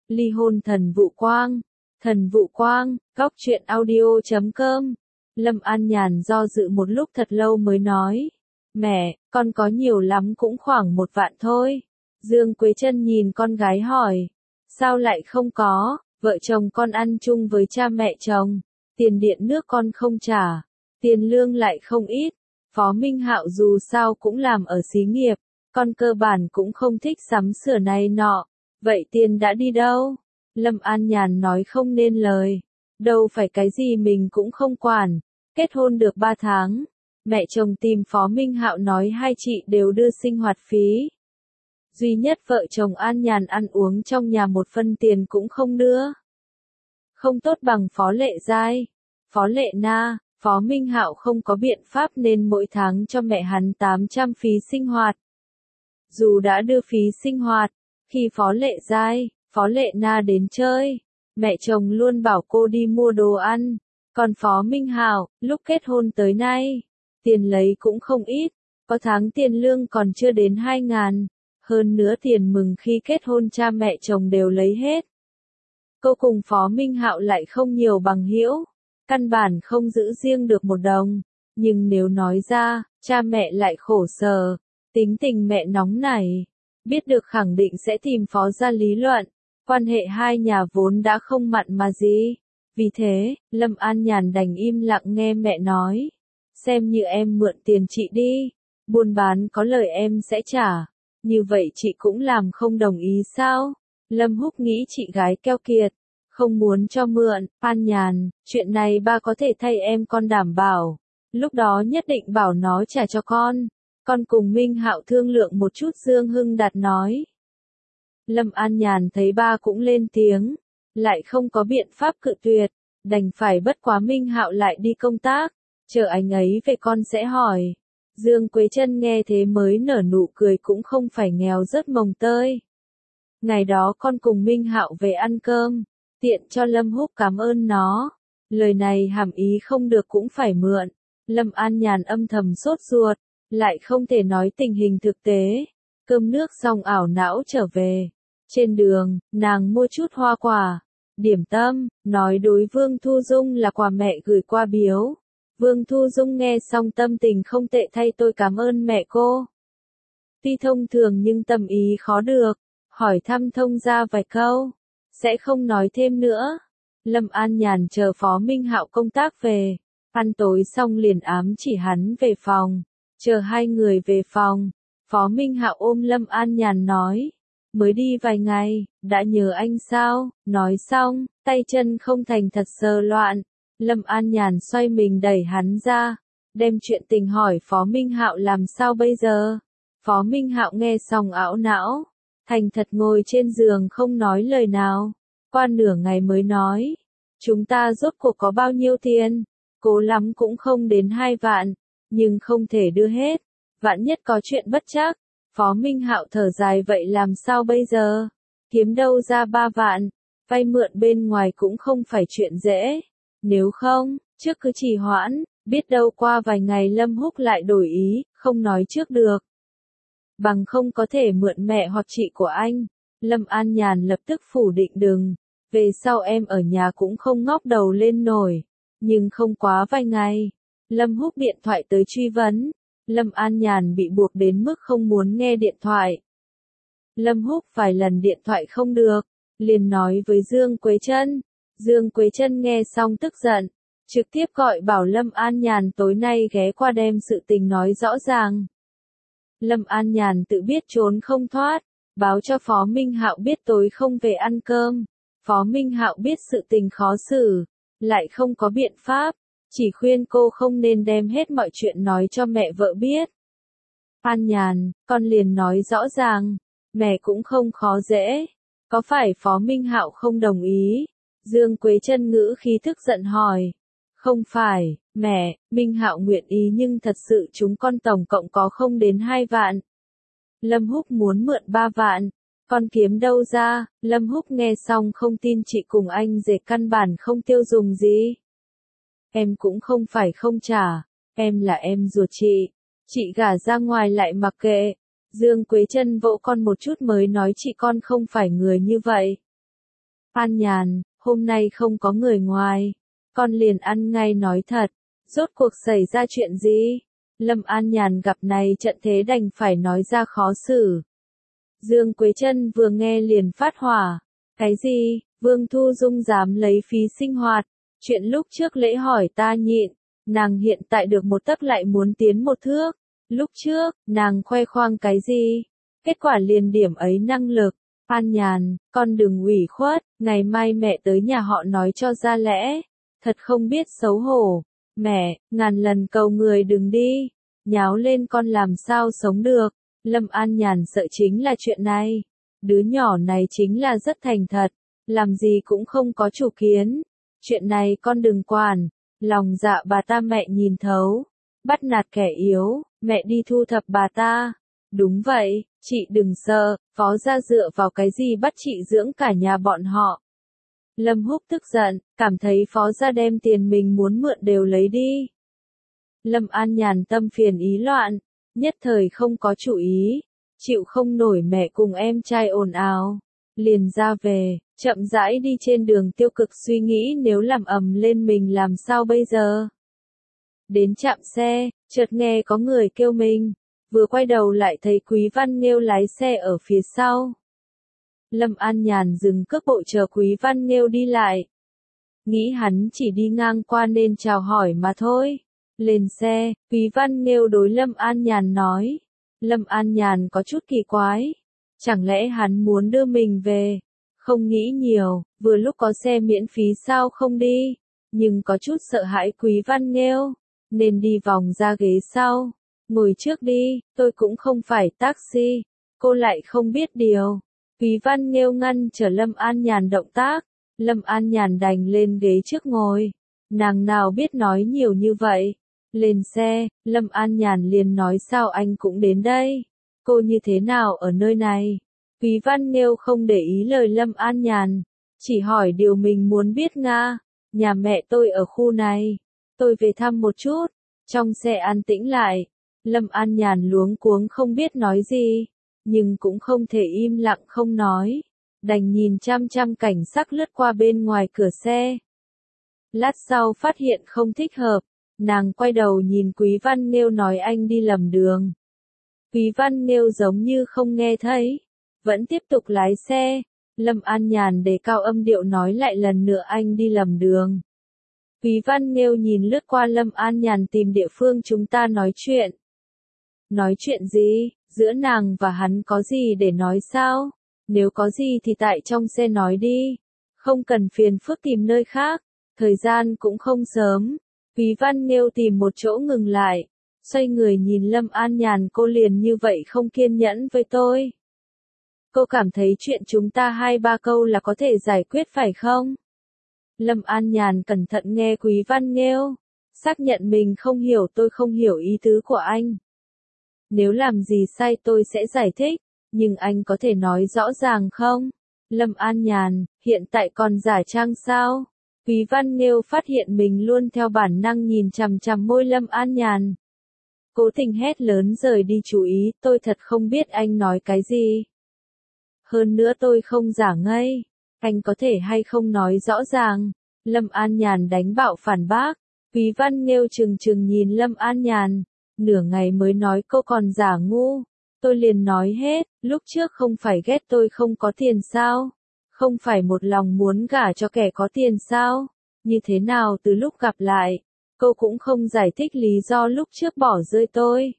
Ly hôn thần vụ quang, góc truyện audio.com. Lâm An Nhàn do dự một lúc thật lâu mới nói. Mẹ, con có nhiều lắm cũng khoảng 1 vạn thôi. Dương Quế Trân nhìn con gái hỏi. Sao lại không có, vợ chồng con ăn chung với cha mẹ chồng. Tiền điện nước con không trả. Tiền lương lại không ít. Phó Minh Hạo dù sao cũng làm ở xí nghiệp. Con cơ bản cũng không thích sắm sửa này nọ. Vậy tiền đã đi đâu? Lâm An Nhàn nói không nên lời. Đâu phải cái gì mình cũng không quản. Kết hôn được 3 tháng. Mẹ chồng tìm Phó Minh Hạo nói hai chị đều đưa sinh hoạt phí. Duy nhất vợ chồng An Nhàn ăn uống trong nhà 1 phân tiền cũng không đưa. Không tốt bằng Phó Lệ Giai, Phó Lệ Na. Phó Minh Hạo không có biện pháp nên mỗi tháng cho mẹ hắn 800 phí sinh hoạt. Dù đã đưa phí sinh hoạt, khi Phó Lệ Giai, Phó Lệ Na đến chơi, mẹ chồng luôn bảo cô đi mua đồ ăn. Còn Phó Minh Hạo, lúc kết hôn tới nay, tiền lấy cũng không ít, có tháng tiền lương còn chưa đến 2.000, hơn nữa tiền mừng khi kết hôn cha mẹ chồng đều lấy hết. Cô cùng Phó Minh Hạo lại không nhiều bằng hữu, căn bản không giữ riêng được 1 đồng, nhưng nếu nói ra, cha mẹ lại khổ sở, tính tình mẹ nóng nảy, biết được khẳng định sẽ tìm Phó ra lý luận, quan hệ hai nhà vốn đã không mặn mà gì. Vì thế, Lâm An Nhàn đành im lặng nghe mẹ nói. Xem như em mượn tiền chị đi, buôn bán có lời em sẽ trả. Như vậy chị cũng làm không đồng ý sao? Lâm Húc nghĩ chị gái keo kiệt, không muốn cho mượn. An Nhàn, chuyện này ba có thể thay em con đảm bảo. Lúc đó nhất định bảo nó trả cho con. Con cùng Minh Hạo thương lượng một chút. Dương Hưng Đạt nói. Lâm An Nhàn thấy ba cũng lên tiếng, lại không có biện pháp cự tuyệt, đành phải bất quá Minh Hạo lại đi công tác, chờ anh ấy về con sẽ hỏi. Dương Quế Trân nghe thế mới nở nụ cười, cũng không phải nghèo rớt mồng tơi. Ngày đó con cùng Minh Hạo về ăn cơm, tiện cho Lâm Húc cảm ơn nó. Lời này hàm ý không được cũng phải mượn. Lâm An Nhàn âm thầm sốt ruột, lại không thể nói tình hình thực tế. Cơm nước xong ảo não trở về. Trên đường, nàng mua chút hoa quả, điểm tâm, nói đối Vương Thu Dung là quà mẹ gửi qua biếu. Vương Thu Dung nghe xong tâm tình không tệ, thay tôi cảm ơn mẹ cô. Tuy thông thường nhưng tâm ý khó được, hỏi thăm thông ra vài câu, sẽ không nói thêm nữa. Lâm An Nhàn chờ Phó Minh Hạo công tác về, ăn tối xong liền ám chỉ hắn về phòng, chờ hai người về phòng. Phó Minh Hạo ôm Lâm An Nhàn nói. Mới đi vài ngày, đã nhớ anh sao? Nói xong, tay chân không thành thật sờ loạn. Lâm An Nhàn xoay mình đẩy hắn ra, đem chuyện tình hỏi Phó Minh Hạo làm sao bây giờ. Phó Minh Hạo nghe xong ảo não, thành thật ngồi trên giường không nói lời nào. Qua nửa ngày mới nói, chúng ta rốt cuộc có bao nhiêu tiền? Cố lắm cũng không đến 2 vạn, nhưng không thể đưa hết. Vạn nhất có chuyện bất trắc. Phó Minh Hạo thở dài, vậy làm sao bây giờ? Kiếm đâu ra 3 vạn? Vay mượn bên ngoài cũng không phải chuyện dễ. Nếu không, trước cứ trì hoãn, biết đâu qua vài ngày Lâm Húc lại đổi ý, không nói trước được. Bằng không có thể mượn mẹ hoặc chị của anh. Lâm An Nhàn lập tức phủ định đừng. Về sau em ở nhà cũng không ngóc đầu lên nổi. Nhưng không quá vài ngày. Lâm Húc điện thoại tới truy vấn. Lâm An Nhàn bị buộc đến mức không muốn nghe điện thoại. Lâm Húc vài lần điện thoại không được, liền nói với Dương Quế Trân. Dương Quế Trân nghe xong tức giận, trực tiếp gọi bảo Lâm An Nhàn tối nay ghé qua đem sự tình nói rõ ràng. Lâm An Nhàn tự biết trốn không thoát, báo cho Phó Minh Hạo biết tối không về ăn cơm. Phó Minh Hạo biết sự tình khó xử, lại không có biện pháp. Chỉ khuyên cô không nên đem hết mọi chuyện nói cho mẹ vợ biết. An Nhàn, con liền nói rõ ràng, mẹ cũng không khó dễ. Có phải Phó Minh Hạo không đồng ý? Dương Quế Trân ngữ khí tức giận hỏi. Không phải, mẹ, Minh Hạo nguyện ý nhưng thật sự chúng con tổng cộng có không đến 2 vạn. Lâm Húc muốn mượn 3 vạn. Con kiếm đâu ra? Lâm Húc nghe xong không tin chị cùng anh rể căn bản không tiêu dùng gì. Em cũng không phải không trả, em là em ruột chị gả ra ngoài lại mặc kệ. Dương Quế Trân vỗ con một chút mới nói chị con không phải người như vậy. An Nhàn, hôm nay không có người ngoài. Con liền ăn ngay nói thật. Rốt cuộc xảy ra chuyện gì? Lâm An Nhàn gặp này trận thế đành phải nói ra khó xử. Dương Quế Trân vừa nghe liền phát hỏa. Cái gì? Vương Thu Dung dám lấy phí sinh hoạt. Chuyện lúc trước lễ hỏi ta nhịn. Nàng hiện tại được một tấc lại muốn tiến một thước. Lúc trước, nàng khoe khoang cái gì? Kết quả liền điểm ấy năng lực. An Nhàn, con đừng ủy khuất, ngày mai mẹ tới nhà họ nói cho ra lẽ. Thật không biết xấu hổ. Mẹ, ngàn lần cầu người đừng đi. Nháo lên con làm sao sống được. Lâm An Nhàn sợ chính là chuyện này. Đứa nhỏ này chính là rất thành thật. Làm gì cũng không có chủ kiến. Chuyện này con đừng quản. Lòng dạ bà ta mẹ nhìn thấu. Bắt nạt kẻ yếu, mẹ đi thu thập bà ta. Đúng vậy, chị đừng sợ, phó gia dựa vào cái gì bắt chị dưỡng cả nhà bọn họ. Lâm Húc tức giận, cảm thấy phó gia đem tiền mình muốn mượn đều lấy đi. Lâm An Nhàn tâm phiền ý loạn, nhất thời không có chủ ý, chịu không nổi mẹ cùng em trai ồn ào, liền ra về, chậm rãi đi trên đường tiêu cực suy nghĩ nếu làm ầm lên mình làm sao bây giờ. Đến trạm xe, chợt nghe có người kêu mình, vừa quay đầu lại thấy Quý Văn Nghêu lái xe ở phía sau. Lâm An Nhàn dừng cước bộ chờ Quý Văn Nghêu đi lại. Nghĩ hắn chỉ đi ngang qua nên chào hỏi mà thôi. Lên xe, Quý Văn Nghêu đối Lâm An Nhàn nói. Lâm An Nhàn có chút kỳ quái. Chẳng lẽ hắn muốn đưa mình về? Không nghĩ nhiều, vừa lúc có xe miễn phí sao không đi? Nhưng có chút sợ hãi Quý Văn Nghêu, nên đi vòng ra ghế sau. Ngồi trước đi, tôi cũng không phải taxi. Cô lại không biết điều. Quý Văn Nghêu ngăn trở Lâm An Nhàn động tác. Lâm An Nhàn đành lên ghế trước ngồi. Nàng nào biết nói nhiều như vậy. Lên xe, Lâm An Nhàn liền nói sao anh cũng đến đây. Cô như thế nào ở nơi này? Quý Văn Nghêu không để ý lời Lâm An Nhàn. Chỉ hỏi điều mình muốn biết Nga. Nhà mẹ tôi ở khu này. Tôi về thăm một chút. Trong xe an tĩnh lại. Lâm An Nhàn luống cuống không biết nói gì. Nhưng cũng không thể im lặng không nói. Đành nhìn chăm chăm cảnh sắc lướt qua bên ngoài cửa xe. Lát sau phát hiện không thích hợp. Nàng quay đầu nhìn Quý Văn Nghêu nói anh đi lầm đường. Quý Văn Nghêu giống như không nghe thấy. Vẫn tiếp tục lái xe. Lâm An Nhàn đề cao âm điệu nói lại lần nữa anh đi lầm đường. Quý Văn Nghêu nhìn lướt qua Lâm An Nhàn tìm địa phương chúng ta nói chuyện. Nói chuyện gì? Giữa nàng và hắn có gì để nói sao? Nếu có gì thì tại trong xe nói đi. Không cần phiền phức tìm nơi khác. Thời gian cũng không sớm. Quý Văn Nghêu tìm một chỗ ngừng lại. Xoay người nhìn Lâm An Nhàn cô liền như vậy không kiên nhẫn với tôi. Cô cảm thấy chuyện chúng ta 2-3 câu là có thể giải quyết phải không? Lâm An Nhàn cẩn thận nghe Quý Văn Nghêu. Xác nhận mình không hiểu tôi không hiểu ý tứ của anh. Nếu làm gì sai tôi sẽ giải thích, nhưng anh có thể nói rõ ràng không? Lâm An Nhàn, hiện tại còn giả trang sao? Quý Văn Nghêu phát hiện mình luôn theo bản năng nhìn chằm chằm môi Lâm An Nhàn. Cố tình hét lớn rời đi chú ý, tôi thật không biết anh nói cái gì. Hơn nữa tôi không giả ngây, anh có thể hay không nói rõ ràng. Lâm An Nhàn đánh bạo phản bác. Quý Văn Nghêu trừng trừng nhìn Lâm An Nhàn. Nửa ngày mới nói cô còn giả ngu. Tôi liền nói hết, lúc trước không phải ghét tôi không có tiền sao? Không phải một lòng muốn gả cho kẻ có tiền sao? Như thế nào từ lúc gặp lại, cô cũng không giải thích lý do lúc trước bỏ rơi tôi.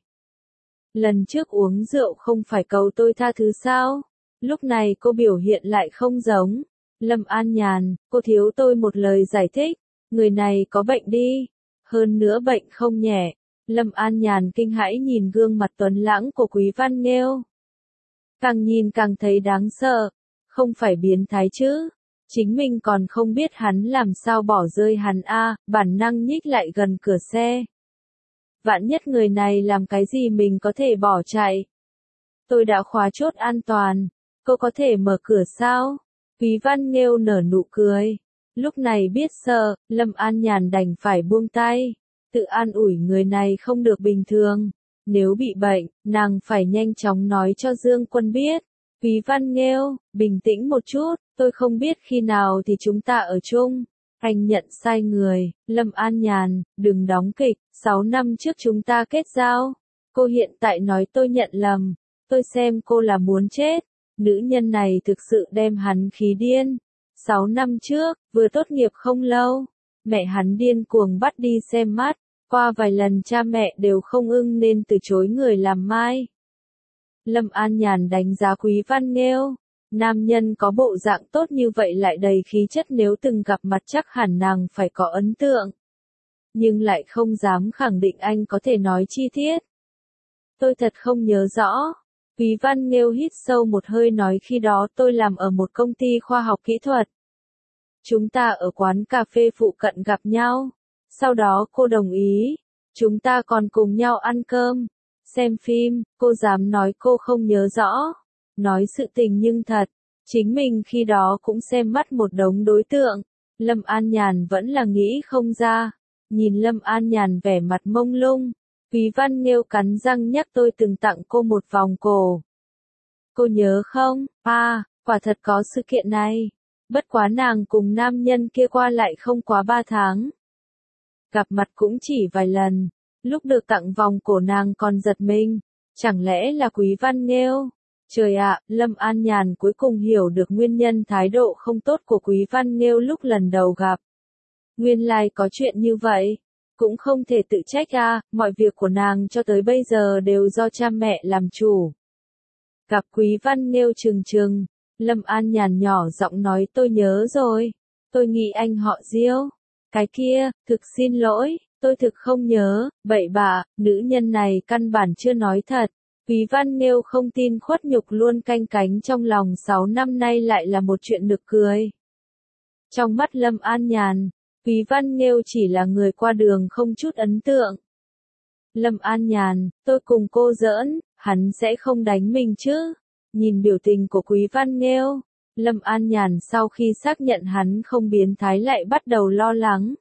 Lần trước uống rượu không phải cầu tôi tha thứ sao? Lúc này cô biểu hiện lại không giống. Lâm An Nhàn, cô thiếu tôi một lời giải thích. Người này có bệnh đi. Hơn nữa bệnh không nhẹ. Lâm An Nhàn kinh hãi nhìn gương mặt tuấn lãng của Quý Văn Nghêu. Càng nhìn càng thấy đáng sợ. Không phải biến thái chứ. Chính mình còn không biết hắn làm sao bỏ rơi hắn a, bản năng nhích lại gần cửa xe. Vạn nhất người này làm cái gì mình có thể bỏ chạy. Tôi đã khóa chốt an toàn. Cô có thể mở cửa sao? Quý Văn Nghêu nở nụ cười. Lúc này biết sợ, Lâm An Nhàn đành phải buông tay. Tự an ủi người này không được bình thường. Nếu bị bệnh, nàng phải nhanh chóng nói cho Dương Quân biết. Quý Văn Nghêu, bình tĩnh một chút, tôi không biết khi nào thì chúng ta ở chung. Anh nhận sai người, Lâm An Nhàn, đừng đóng kịch, 6 năm trước chúng ta kết giao. Cô hiện tại nói tôi nhận lầm, tôi xem cô là muốn chết. Nữ nhân này thực sự đem hắn khí điên. 6 năm trước, vừa tốt nghiệp không lâu, mẹ hắn điên cuồng bắt đi xem mắt, qua vài lần cha mẹ đều không ưng nên từ chối người làm mai. Lâm An Nhàn đánh giá Quý Văn Nghêu, nam nhân có bộ dạng tốt như vậy lại đầy khí chất, nếu từng gặp mặt chắc hẳn nàng phải có ấn tượng. Nhưng lại không dám khẳng định anh có thể nói chi tiết. Tôi thật không nhớ rõ. Quý Văn Nghêu hít sâu một hơi nói khi đó tôi làm ở một công ty khoa học kỹ thuật. Chúng ta ở quán cà phê phụ cận gặp nhau. Sau đó cô đồng ý. Chúng ta còn cùng nhau ăn cơm, xem phim, cô dám nói cô không nhớ rõ. Nói sự tình nhưng thật, chính mình khi đó cũng xem mắt một đống đối tượng. Lâm An Nhàn vẫn là nghĩ không ra. Nhìn Lâm An Nhàn vẻ mặt mông lung, Quý Văn Nghêu cắn răng nhắc tôi từng tặng cô một vòng cổ. Cô nhớ không? Quả thật có sự kiện này. Bất quá nàng cùng nam nhân kia qua lại không quá 3 tháng. Gặp mặt cũng chỉ vài lần. Lúc được tặng vòng cổ nàng còn giật mình. Chẳng lẽ là Quý Văn Nghêu? Trời ạ, Lâm An Nhàn cuối cùng hiểu được nguyên nhân thái độ không tốt của Quý Văn Nghêu lúc lần đầu gặp. Nguyên lai có chuyện như vậy. Cũng không thể tự trách mọi việc của nàng cho tới bây giờ đều do cha mẹ làm chủ. Gặp Quý Văn Nghêu trừng, Lâm An Nhàn nhỏ giọng nói tôi nhớ rồi. Tôi nghĩ anh họ Diêu. Cái kia, thực xin lỗi, tôi thực không nhớ, bậy bạ, nữ nhân này căn bản chưa nói thật. Quý Văn Nghêu không tin khuất nhục luôn canh cánh trong lòng 6 năm nay lại là một chuyện nực cười. Trong mắt Lâm An Nhàn, Quý Văn Nghêu chỉ là người qua đường không chút ấn tượng. Lâm An Nhàn, tôi cùng cô giỡn, hắn sẽ không đánh mình chứ? Nhìn biểu tình của Quý Văn Nghêu, Lâm An Nhàn sau khi xác nhận hắn không biến thái lại bắt đầu lo lắng.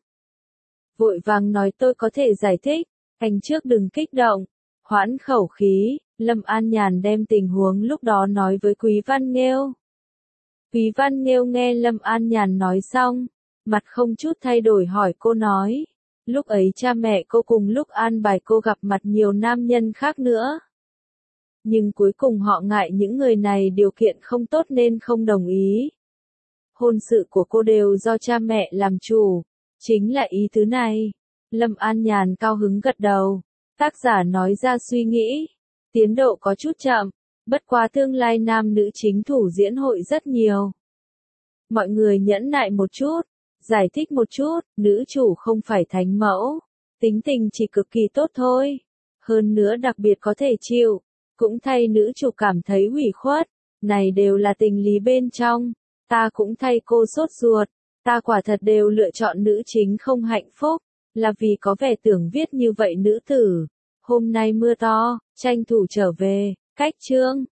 Vội vàng nói tôi có thể giải thích, anh trước đừng kích động, hoãn khẩu khí. Lâm An Nhàn đem tình huống lúc đó nói với Quý Văn Nghêu. Quý Văn Nghêu nghe Lâm An Nhàn nói xong, mặt không chút thay đổi hỏi cô nói. Lúc ấy cha mẹ cô cùng lúc an bài cô gặp mặt nhiều nam nhân khác nữa. Nhưng cuối cùng họ ngại những người này điều kiện không tốt nên không đồng ý. Hôn sự của cô đều do cha mẹ làm chủ. Chính là ý tứ này. Lâm An Nhàn cao hứng gật đầu. Tác giả nói ra suy nghĩ. Tiến độ có chút chậm. Bất quá tương lai nam nữ chính thủ diễn hội rất nhiều. Mọi người nhẫn nại một chút. Giải thích một chút, nữ chủ không phải thánh mẫu. Tính tình chỉ cực kỳ tốt thôi. Hơn nữa đặc biệt có thể chịu. Cũng thay nữ chủ cảm thấy ủy khuất. Này đều là tình lý bên trong. Ta cũng thay cô sốt ruột. Ta quả thật đều lựa chọn nữ chính không hạnh phúc. Là vì có vẻ tưởng viết như vậy nữ tử. Hôm nay mưa to, tranh thủ trở về. Cách chương.